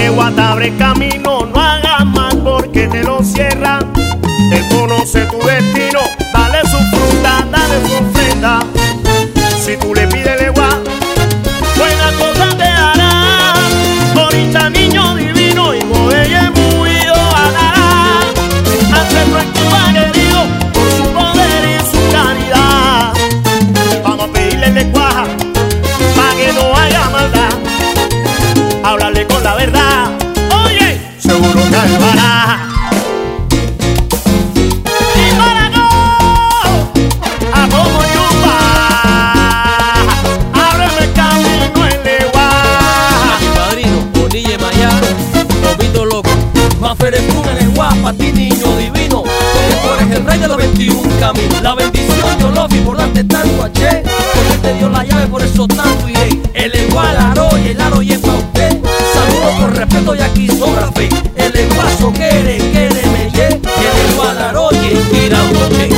legua te abre camino, no hagas mal porque te lo cierra. Él conoce tu destino, dale su fruta, dale su ofrenda. Si tú le pides legua, buena cosa te hará. Ahorita niño divino, hijo de Yemuyo andará. Ancestro en Cuba querido, por su poder y su caridad. Vamos a pedirle legua, pa' que no haya maldad. Háblale con la verdad, oye, seguro que ayudará. Pa' ti niño divino, porque tú eres el rey de los 21 caminos. La bendición yo lo vi por darte tanto H, porque él te dio la llave, por eso tanto iré. El igual aro y el aro y es pa' usted. Saludo con respeto y aquí sobra fe. El iguazo quiere me ye. El igual aro y el tiradoche.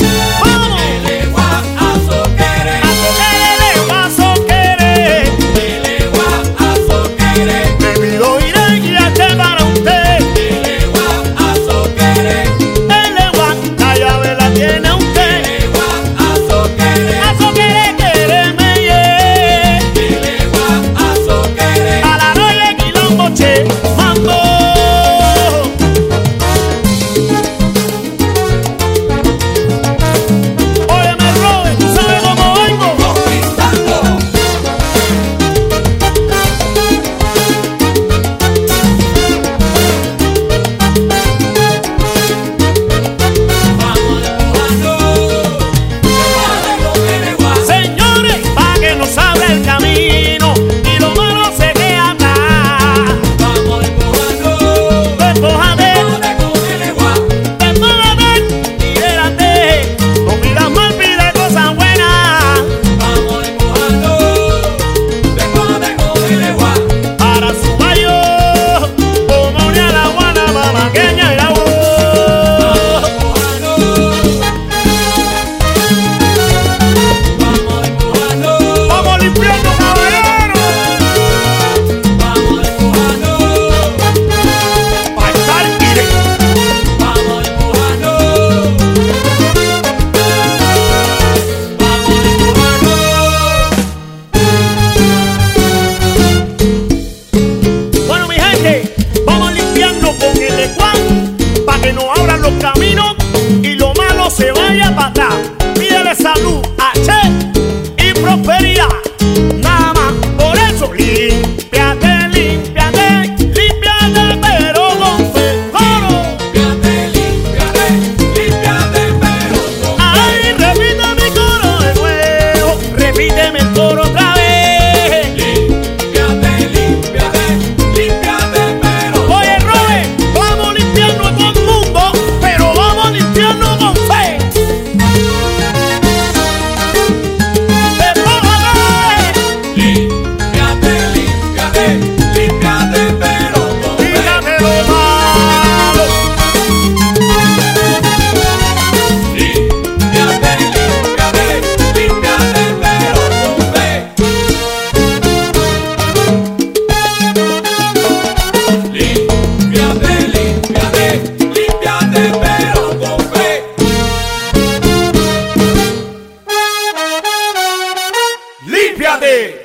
Camino y lo malo se vaya para atrás. Pídele salud, H y prosperidad. Nada más, por eso límpiate, límpiate, límpiate, pero con fe. Límpiate, límpiate, límpiate, pero con fe. Ay, repite mi coro de nuevo, repíteme el coro otra vez. Límpiate, límpiate, límpiate, pero con fe. Oye, Robert, vamos limpiando a todo el mundo, pero vamos limpiando con fe. Límpiate, límpiate, límpiate, pero con fe. Límpiate lo malo. Límpiate, límpiate, límpiate, pero con fe. Límpiate, límpiate, límpiate, pero con fe. Límpiate.